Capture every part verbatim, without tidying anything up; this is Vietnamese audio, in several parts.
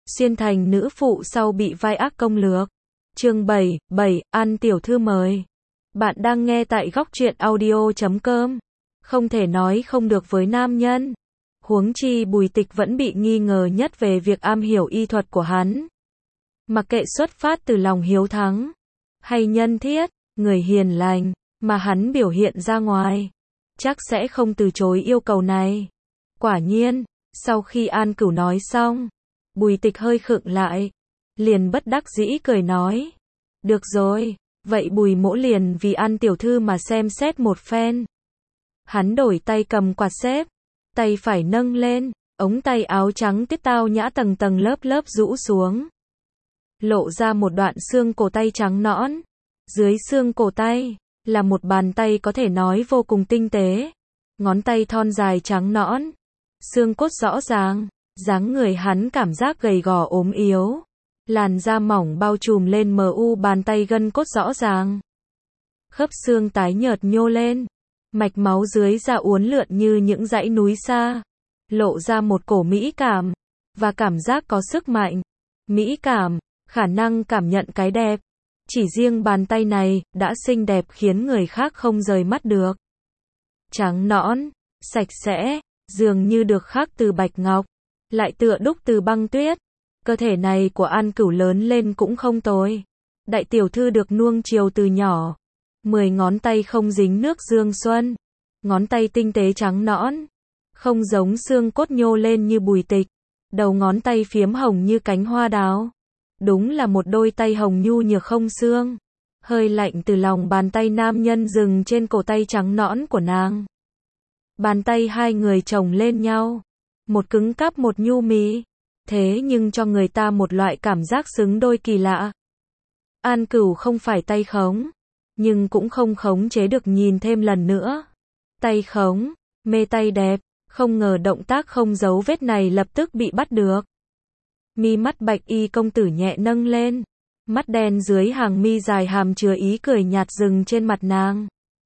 xuyên thành nữ phụ sau bị vai ác công lược. Chương bảy, bảy, An tiểu thư mời. Bạn đang nghe tại góc truyện audio chấm com. Không thể nói không được với nam nhân. Huống chi Bùi Tịch vẫn bị nghi ngờ nhất về việc am hiểu y thuật của hắn. Mặc kệ xuất phát từ lòng hiếu thắng, hay nhân thiết, người hiền lành, mà hắn biểu hiện ra ngoài, chắc sẽ không từ chối yêu cầu này. Quả nhiên, sau khi An Cửu nói xong, Bùi Tịch hơi khựng lại, liền bất đắc dĩ cười nói. Được rồi, vậy Bùi mỗ liền vì An tiểu thư mà xem xét một phen. Hắn đổi tay cầm quạt xếp, tay phải nâng lên, ống tay áo trắng tiết tao nhã tầng tầng lớp lớp rũ xuống. Lộ ra một đoạn xương cổ tay trắng nõn. Dưới xương cổ tay, là một bàn tay có thể nói vô cùng tinh tế. Ngón tay thon dài trắng nõn, xương cốt rõ ràng, dáng người hắn cảm giác gầy gò ốm yếu. Làn da mỏng bao trùm lên mờ u bàn tay gân cốt rõ ràng. Khớp xương tái nhợt nhô lên, mạch máu dưới da uốn lượn như những dãy núi xa. Lộ ra một cổ mỹ cảm, và cảm giác có sức mạnh. Mỹ cảm, khả năng cảm nhận cái đẹp. Chỉ riêng bàn tay này, đã xinh đẹp khiến người khác không rời mắt được. Trắng nõn, sạch sẽ, dường như được khắc từ bạch ngọc, lại tựa đúc từ băng tuyết. Cơ thể này của An Cửu lớn lên cũng không tồi. Đại tiểu thư được nuông chiều từ nhỏ. Mười ngón tay không dính nước dương xuân. Ngón tay tinh tế trắng nõn. Không giống xương cốt nhô lên như Bùi Tịch. Đầu ngón tay phiếm hồng như cánh hoa đào. Đúng là một đôi tay hồng nhu nhược không xương. Hơi lạnh từ lòng bàn tay nam nhân dừng trên cổ tay trắng nõn của nàng. Bàn tay hai người chồng lên nhau. Một cứng cáp một nhu mì. Thế nhưng cho người ta một loại cảm giác xứng đôi kỳ lạ. An Cửu không phải tay khống, nhưng cũng không khống chế được nhìn thêm lần nữa. Tay khống, mê tay đẹp, không ngờ động tác không dấu vết này lập tức bị bắt được. Mi mắt bạch y công tử nhẹ nâng lên, mắt đen dưới hàng mi dài hàm chứa ý cười nhạt dừng trên mặt nàng.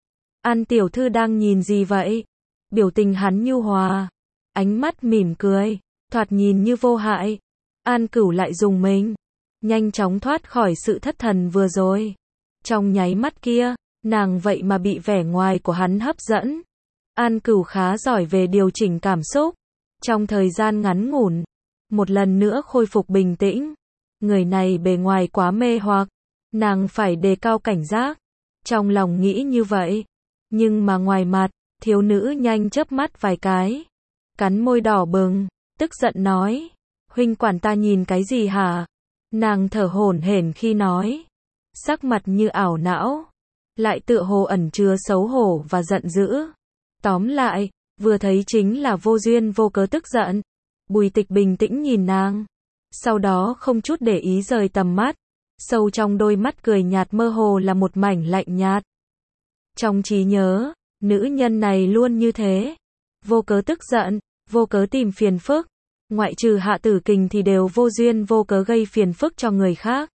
An tiểu thư đang nhìn gì vậy? Biểu tình hắn nhu hòa, ánh mắt mỉm cười, thoạt nhìn như vô hại. An Cửu lại dùng mình, nhanh chóng thoát khỏi sự thất thần vừa rồi. Trong nháy mắt kia, nàng vậy mà bị vẻ ngoài của hắn hấp dẫn. An Cửu khá giỏi về điều chỉnh cảm xúc. Trong thời gian ngắn ngủn, một lần nữa khôi phục bình tĩnh. Người này bề ngoài quá mê hoặc, nàng phải đề cao cảnh giác. Trong lòng nghĩ như vậy, nhưng mà ngoài mặt, thiếu nữ nhanh chớp mắt vài cái, cắn môi đỏ bừng, tức giận nói, huynh quản ta nhìn cái gì hả? Nàng thở hổn hển khi nói, sắc mặt như ảo não, lại tựa hồ ẩn chứa xấu hổ và giận dữ. Tóm lại, vừa thấy chính là vô duyên vô cớ tức giận. Bùi Tịch bình tĩnh nhìn nàng, sau đó không chút để ý rời tầm mắt. Sâu trong đôi mắt cười nhạt mơ hồ là một mảnh lạnh nhạt. Trong trí nhớ, nữ nhân này luôn như thế, vô cớ tức giận, vô cớ tìm phiền phức. Ngoại trừ Hạ Tử Kình thì đều vô duyên vô cớ gây phiền phức cho người khác.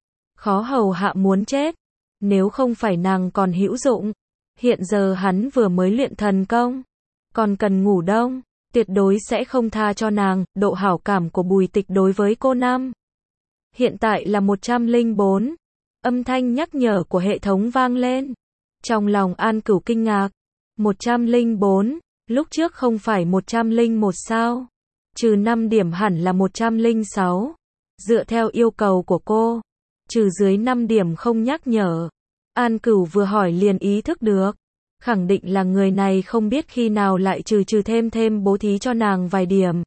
Khó hầu hạ muốn chết. Nếu không phải nàng còn hữu dụng. Hiện giờ hắn vừa mới luyện thần công, còn cần ngủ đông, tuyệt đối sẽ không tha cho nàng. Độ hảo cảm của Bùi Tịch đối với cô nam hiện tại là một trăm lẻ bốn. Âm thanh nhắc nhở của hệ thống vang lên. Trong lòng An Cửu kinh ngạc. một trăm lẻ bốn, lúc trước không phải một trăm lẻ một sao? Trừ năm điểm hẳn là một trăm lẻ sáu. Dựa theo yêu cầu của cô, trừ dưới năm điểm không nhắc nhở. An Cửu vừa hỏi liền ý thức được. Khẳng định là người này không biết khi nào lại trừ trừ thêm thêm bố thí cho nàng vài điểm.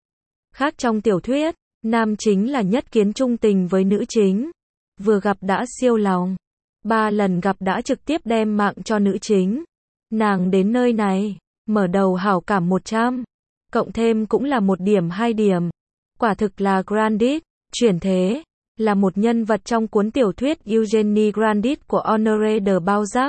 Khác trong tiểu thuyết, nam chính là nhất kiến trung tình với nữ chính. Vừa gặp đã siêu lòng. Ba lần gặp đã trực tiếp đem mạng cho nữ chính. Nàng đến nơi này, mở đầu hảo cảm một trăm. Cộng thêm cũng là một điểm hai điểm. Quả thực là Grandit, chuyển thế. Là một nhân vật trong cuốn tiểu thuyết Eugenie Grandit của Honoré de Balzac.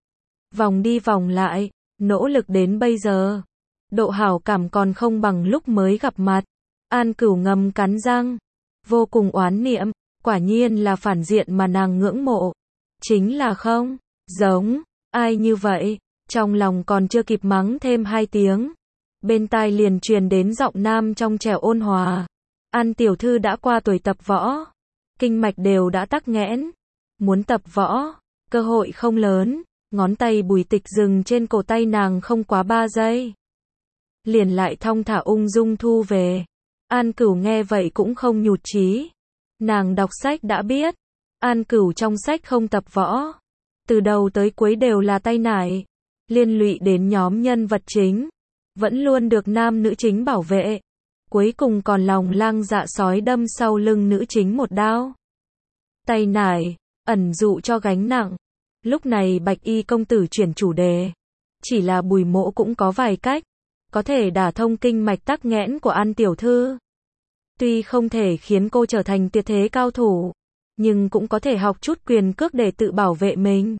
Vòng đi vòng lại, nỗ lực đến bây giờ. Độ hảo cảm còn không bằng lúc mới gặp mặt. An Cửu ngầm cắn răng. Vô cùng oán niệm, quả nhiên là phản diện mà nàng ngưỡng mộ. Chính là không, giống, ai như vậy. Trong lòng còn chưa kịp mắng thêm hai tiếng. Bên tai liền truyền đến giọng nam trong trẻo ôn hòa. An tiểu thư đã qua tuổi tập võ, kinh mạch đều đã tắc nghẽn, muốn tập võ, cơ hội không lớn. Ngón tay Bùi Tịch dừng trên cổ tay nàng không quá ba giây. Liền lại thong thả ung dung thu về. An Cửu nghe vậy cũng không nhụt chí. Nàng đọc sách đã biết, An Cửu trong sách không tập võ. Từ đầu tới cuối đều là tay nải, liên lụy đến nhóm nhân vật chính. Vẫn luôn được nam nữ chính bảo vệ. Cuối cùng còn lòng lang dạ sói đâm sau lưng nữ chính một đao. Tay nải, ẩn dụ cho gánh nặng. Lúc này Bạch Y công tử chuyển chủ đề. Chỉ là Bùi Mỗ cũng có vài cách, có thể đả thông kinh mạch tắc nghẽn của An tiểu thư. Tuy không thể khiến cô trở thành tuyệt thế cao thủ, nhưng cũng có thể học chút quyền cước để tự bảo vệ mình.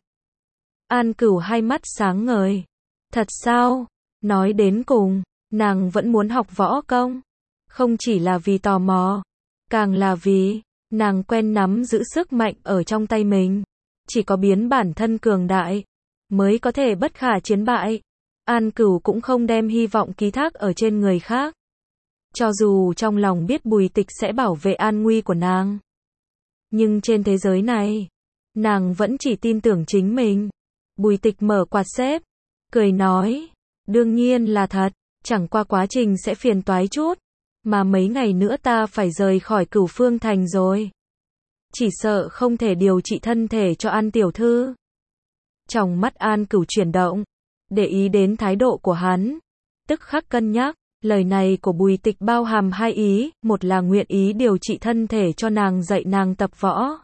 An Cửu hai mắt sáng ngời. Thật sao? Nói đến cùng, nàng vẫn muốn học võ công. Không chỉ là vì tò mò, càng là vì nàng quen nắm giữ sức mạnh ở trong tay mình. Chỉ có biến bản thân cường đại, mới có thể bất khả chiến bại. An Cửu cũng không đem hy vọng ký thác ở trên người khác. Cho dù trong lòng biết Bùi Tịch sẽ bảo vệ an nguy của nàng. Nhưng trên thế giới này, nàng vẫn chỉ tin tưởng chính mình. Bùi Tịch mở quạt xếp, cười nói, đương nhiên là thật, chẳng qua quá trình sẽ phiền toái chút. Mà mấy ngày nữa ta phải rời khỏi Cửu Phương Thành rồi. Chỉ sợ không thể điều trị thân thể cho An tiểu thư. Trong mắt An Cửu chuyển động, để ý đến thái độ của hắn. Tức khắc cân nhắc, lời này của Bùi Tịch bao hàm hai ý, một là nguyện ý điều trị thân thể cho nàng dạy nàng tập võ.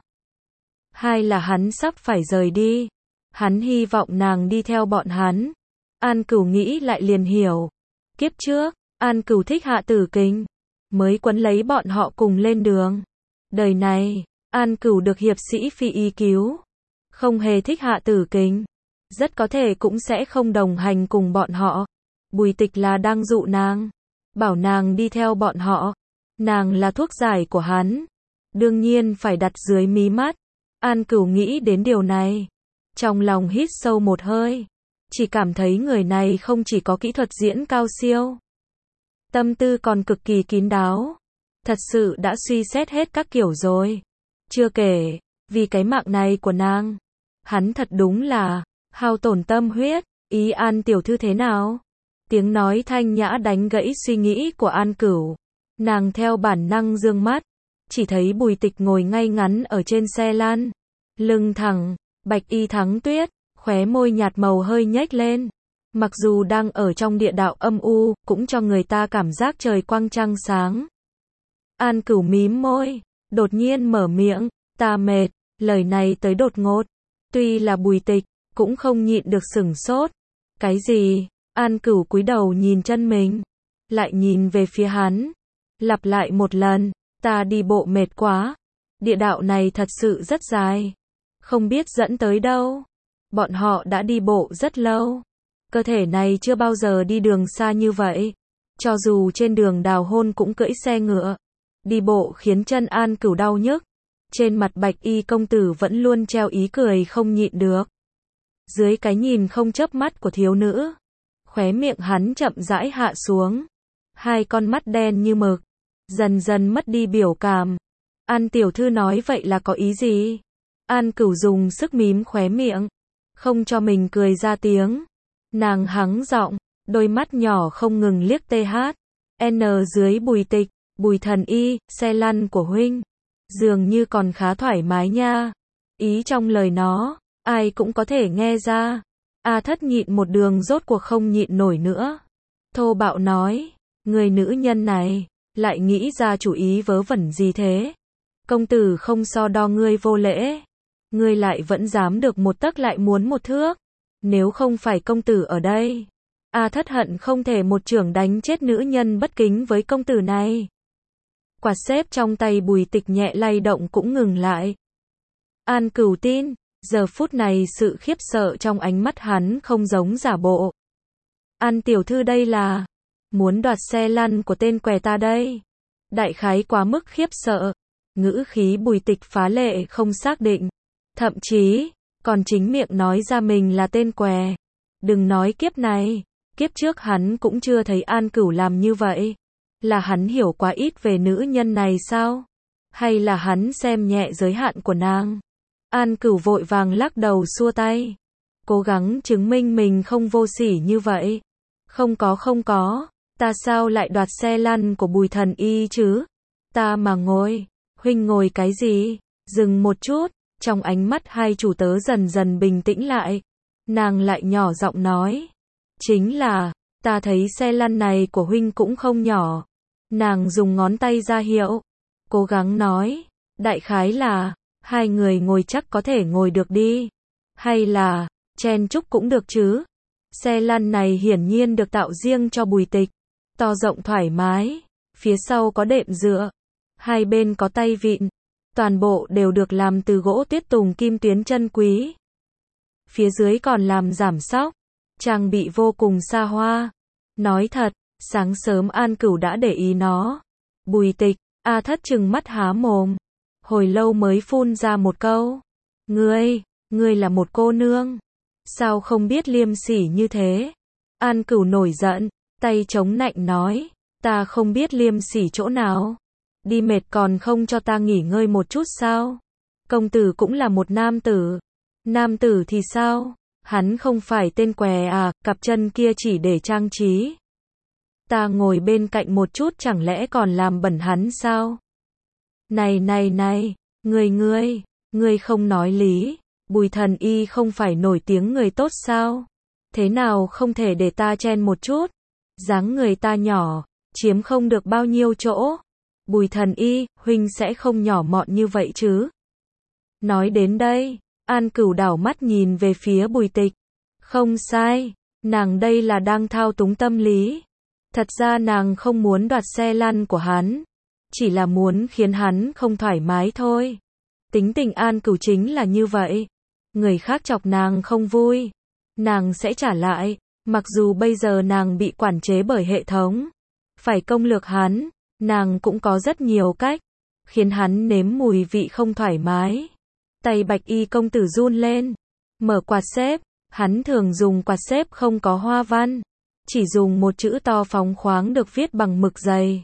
Hai là hắn sắp phải rời đi. Hắn hy vọng nàng đi theo bọn hắn. An Cửu nghĩ lại liền hiểu. Kiếp trước, An Cửu thích Hạ Tử Kình, mới quấn lấy bọn họ cùng lên đường. Đời này, An Cửu được hiệp sĩ Phi Y cứu. Không hề thích Hạ Tử Kình. Rất có thể cũng sẽ không đồng hành cùng bọn họ. Bùi Tịch là đang dụ nàng. Bảo nàng đi theo bọn họ. Nàng là thuốc giải của hắn. Đương nhiên phải đặt dưới mí mắt. An Cửu nghĩ đến điều này. Trong lòng hít sâu một hơi. Chỉ cảm thấy người này không chỉ có kỹ thuật diễn cao siêu. Tâm tư còn cực kỳ kín đáo. Thật sự đã suy xét hết các kiểu rồi. Chưa kể, vì cái mạng này của nàng. Hắn thật đúng là hao tổn tâm huyết. Ý An tiểu thư thế nào? Tiếng nói thanh nhã đánh gãy suy nghĩ của An Cửu. Nàng theo bản năng dương mắt. Chỉ thấy Bùi Tịch ngồi ngay ngắn ở trên xe lăn. Lưng thẳng, bạch y thắng tuyết, khóe môi nhạt màu hơi nhếch lên. Mặc dù đang ở trong địa đạo âm u, cũng cho người ta cảm giác trời quang trăng sáng. An Cửu mím môi, đột nhiên mở miệng, ta mệt, lời này tới đột ngột. Tuy là Bùi Tịch, cũng không nhịn được sửng sốt. Cái gì? An Cửu cúi đầu nhìn chân mình, lại nhìn về phía hắn. Lặp lại một lần, ta đi bộ mệt quá. Địa đạo này thật sự rất dài. Không biết dẫn tới đâu. Bọn họ đã đi bộ rất lâu. Cơ thể này chưa bao giờ đi đường xa như vậy. Cho dù trên đường đào hôn cũng cưỡi xe ngựa. Đi bộ khiến chân An Cửu đau nhức. Trên mặt Bạch Y công tử vẫn luôn treo ý cười không nhịn được. Dưới cái nhìn không chớp mắt của thiếu nữ, khóe miệng hắn chậm rãi hạ xuống. Hai con mắt đen như mực, dần dần mất đi biểu cảm. An tiểu thư nói vậy là có ý gì? An Cửu dùng sức mím khóe miệng, không cho mình cười ra tiếng. Nàng hắng giọng, đôi mắt nhỏ không ngừng liếc tê hát. N dưới Bùi Tịch, Bùi thần y, xe lăn của huynh. Dường như còn khá thoải mái nha. Ý trong lời nó, ai cũng có thể nghe ra. A Thất nhịn một đường rốt cuộc không nhịn nổi nữa. Thô bạo nói, người nữ nhân này, lại nghĩ ra chủ ý vớ vẩn gì thế? Công tử không so đo ngươi vô lễ. Ngươi lại vẫn dám được một tấc lại muốn một thước. Nếu không phải công tử ở đây, A Thất hận không thể một chưởng đánh chết nữ nhân bất kính với công tử này. Quạt xếp trong tay Bùi Tịch nhẹ lay động cũng ngừng lại. An Cửu tin, giờ phút này sự khiếp sợ trong ánh mắt hắn không giống giả bộ. An tiểu thư đây là muốn đoạt xe lăn của tên què ta đây. Đại khái quá mức khiếp sợ. Ngữ khí Bùi Tịch phá lệ không xác định. Thậm chí, còn chính miệng nói ra mình là tên què. Đừng nói kiếp này, kiếp trước hắn cũng chưa thấy An Cửu làm như vậy. Là hắn hiểu quá ít về nữ nhân này sao? Hay là hắn xem nhẹ giới hạn của nàng? An Cửu vội vàng lắc đầu xua tay. Cố gắng chứng minh mình không vô sỉ như vậy. Không có không có, ta sao lại đoạt xe lăn của Bùi Thần Y chứ? Ta mà ngồi, huynh ngồi cái gì? Dừng một chút, trong ánh mắt hai chủ tớ dần dần bình tĩnh lại. Nàng lại nhỏ giọng nói. Chính là, ta thấy xe lăn này của huynh cũng không nhỏ. Nàng dùng ngón tay ra hiệu. Cố gắng nói, đại khái là, hai người ngồi chắc có thể ngồi được đi. Hay là, chen chúc cũng được chứ. Xe lăn này hiển nhiên được tạo riêng cho Bùi Tịch. To rộng thoải mái, phía sau có đệm dựa, hai bên có tay vịn. Toàn bộ đều được làm từ gỗ tuyết tùng kim tuyến chân quý. Phía dưới còn làm giảm xóc, trang bị vô cùng xa hoa. Nói thật, sáng sớm An Cửu đã để ý nó. Bùi Tịch, A Thất trừng mắt há mồm. Hồi lâu mới phun ra một câu. Ngươi, ngươi là một cô nương. Sao không biết liêm sỉ như thế? An Cửu nổi giận, tay chống nạnh nói. Ta không biết liêm sỉ chỗ nào. Đi mệt còn không cho ta nghỉ ngơi một chút sao? Công tử cũng là một nam tử. Nam tử thì sao? Hắn không phải tên què à, cặp chân kia chỉ để trang trí. Ta ngồi bên cạnh một chút chẳng lẽ còn làm bẩn hắn sao? Này này này, ngươi ngươi, ngươi không nói lý. Bùi Thần Y không phải nổi tiếng người tốt sao? Thế nào không thể để ta chen một chút? Dáng người ta nhỏ, chiếm không được bao nhiêu chỗ. Bùi Thần Y, huynh sẽ không nhỏ mọn như vậy chứ? Nói đến đây, An Cửu đảo mắt nhìn về phía Bùi Tịch. Không sai, nàng đây là đang thao túng tâm lý. Thật ra nàng không muốn đoạt xe lăn của hắn, chỉ là muốn khiến hắn không thoải mái thôi. Tính tình An Cửu chính là như vậy. Người khác chọc nàng không vui, nàng sẽ trả lại. Mặc dù bây giờ nàng bị quản chế bởi hệ thống, phải công lược hắn, nàng cũng có rất nhiều cách, khiến hắn nếm mùi vị không thoải mái. Tay Bạch Y công tử run lên, mở quạt xếp, hắn thường dùng quạt xếp không có hoa văn, chỉ dùng một chữ to phóng khoáng được viết bằng mực dày.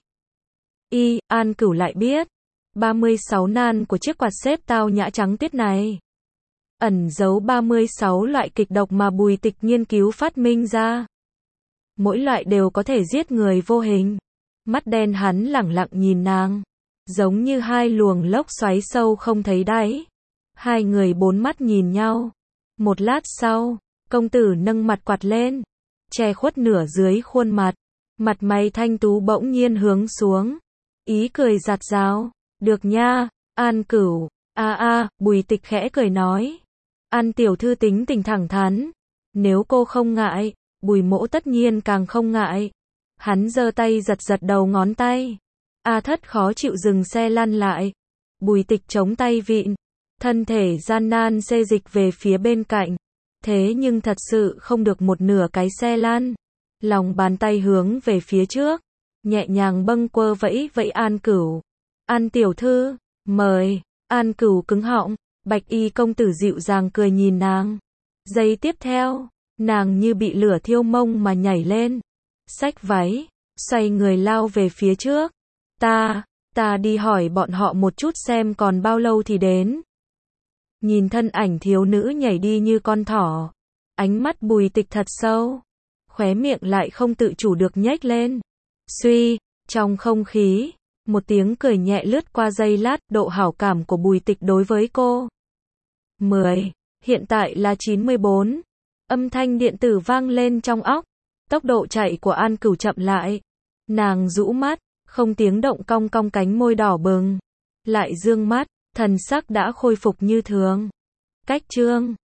Y, An Cửu lại biết, ba mươi sáu nan của chiếc quạt xếp tao nhã trắng tiết này ẩn giấu ba mươi sáu loại kịch độc mà Bùi Tịch nghiên cứu phát minh ra. Mỗi loại đều có thể giết người vô hình. Mắt đen hắn lẳng lặng nhìn nàng, giống như hai luồng lốc xoáy sâu không thấy đáy. Hai người bốn mắt nhìn nhau. Một lát sau, công tử nâng mặt quạt lên, che khuất nửa dưới khuôn mặt. Mặt mày thanh tú bỗng nhiên hướng xuống. Ý cười giạt rào. Được nha, An Cửu. A a, Bùi Tịch khẽ cười nói. An tiểu thư tính tình thẳng thắn. Nếu cô không ngại, Bùi mỗ tất nhiên càng không ngại. Hắn giơ tay giật giật đầu ngón tay. A Thất khó chịu dừng xe lăn lại. Bùi Tịch chống tay vịn, thân thể gian nan xê dịch về phía bên cạnh. Thế nhưng thật sự không được một nửa cái xe lăn. Lòng bàn tay hướng về phía trước, nhẹ nhàng bâng quơ vẫy vẫy An Cửu. An tiểu thư, mời. An Cửu cứng họng. Bạch Y công tử dịu dàng cười nhìn nàng. Giây tiếp theo, nàng như bị lửa thiêu mông mà nhảy lên, xách váy, xoay người lao về phía trước. Ta, ta đi hỏi bọn họ một chút xem còn bao lâu thì đến. Nhìn thân ảnh thiếu nữ nhảy đi như con thỏ, ánh mắt Bùi Tịch thật sâu, khóe miệng lại không tự chủ được nhếch lên. Suy, trong không khí, một tiếng cười nhẹ lướt qua giây lát, độ hảo cảm của Bùi Tịch đối với cô. mười, hiện tại là chín mươi bốn. Âm thanh điện tử vang lên trong óc. Tốc độ chạy của An Cửu chậm lại. Nàng rũ mắt, không tiếng động cong cong cánh môi đỏ bừng. Lại dương mắt, thần sắc đã khôi phục như thường. Cách chương